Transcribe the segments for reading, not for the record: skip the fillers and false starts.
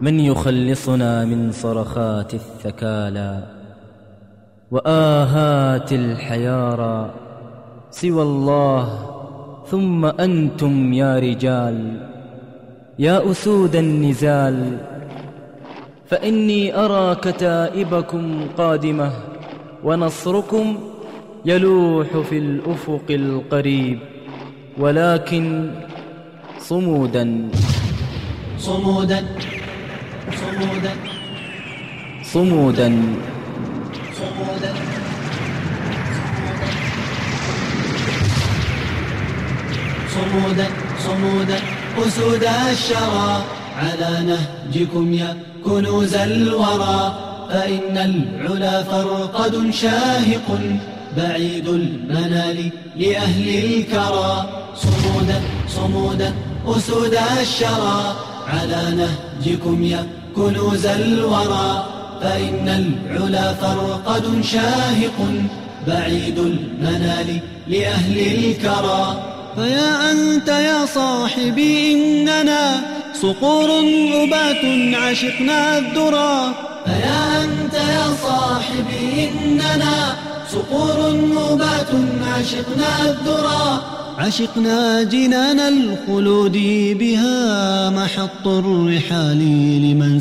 من يخلصنا من صرخات الثكالى وآهات الحيارى سوى الله ثم أنتم يا رجال يا أسود النزال. فإني أرى كتائبكم قادمة ونصركم يلوح في الأفق القريب، ولكن صمودا صمودا صمودا صمودا صمودا صمودا صمودا أسود الشرى على نهجكم يا كنوز الورى، فإن العلا فرقد شاهق بعيد المنال لأهل الكرى. صمودا صمودا أسود الشرى على نهجكم يا كنوز الورى، فإن العلا فرقد شاهق بعيد المنال لأهل الكرى. فيا أنت يا صاحبي إننا صقور أبات عشقنا الذرى. فيا أنت يا صاحبي إننا صقور أبات عشقنا الذرى. عشقنا جنان الخلود بها محط الرحال لمن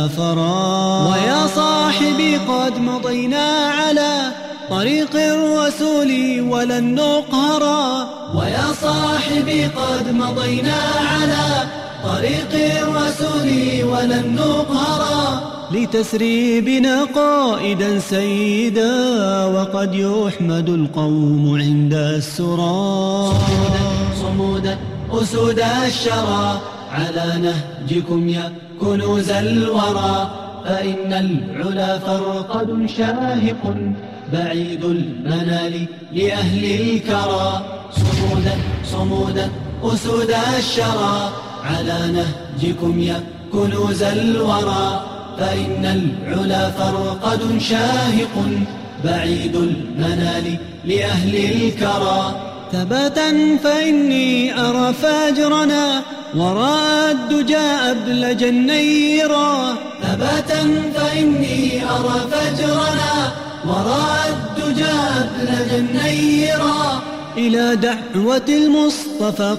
سافرا. ويا صاحبي قد مضينا على طريق الرسول ولن نقهرا. ويا صاحبي قد مضينا على طريق الرسول ولن نقهرا. لتسري بنا قائدا سيدا وقد يحمد القوم عند السرى. صمودا صمودا أسود الشرى على نهجكم يا كنوز الورى، فإن العلا فرقد شاهق بعيد المنال لأهل الكرى. صمودا صمودا أسود الشرى على نهجكم يا كنوز الورى، فإن العلا فرقد شاهق بعيد المنال لأهل الكرى. ثباتا فإني أرى فاجرنا وراء الدجى أبلج النيرا. ثباتا فإني أرى فجرنا وراء الدجى أبلج النيرا. إلى دعوة المصطفى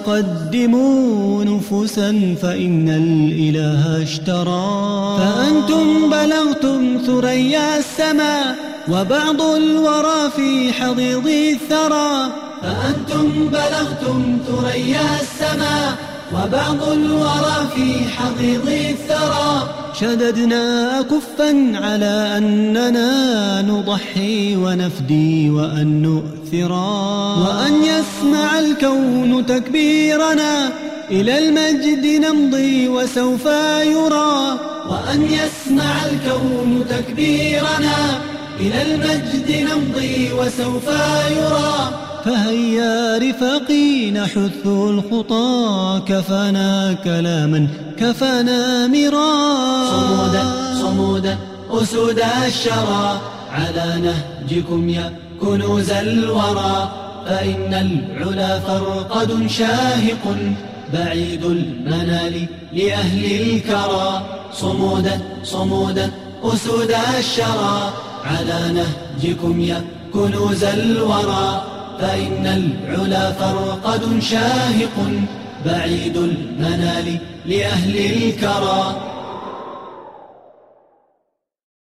قدموا نفوسا فإن الإله اشترى. فأنتم بلغتم ثريا السماء وبعض الورى في حضيض الثرى. فأنتم بلغتم ثريا السماء وبعض الورى في حضيض الثرى. شددنا كفا على أننا نضحي ونفدي وأن نؤثرا، وأن يسمع الكون تكبيرنا إلى المجد نمضي وسوف يرى. وأن يسمع الكون تكبيرنا إلى المجد نمضي وسوف يرى. فهيا رفاقي نحث الخطى كفانا كلاما كفانا مرا. صمودا صمودا أسود الشرى على نهجكم يا كنوز الورى، فإن العلا فرقد شاهق بعيد المنال لأهل الكرى. صمودا صمودا أسود الشرى على نهجكم يا كنوز الورى، فإن العلا فرقد شاهق بعيد المنال لأهل الكرى.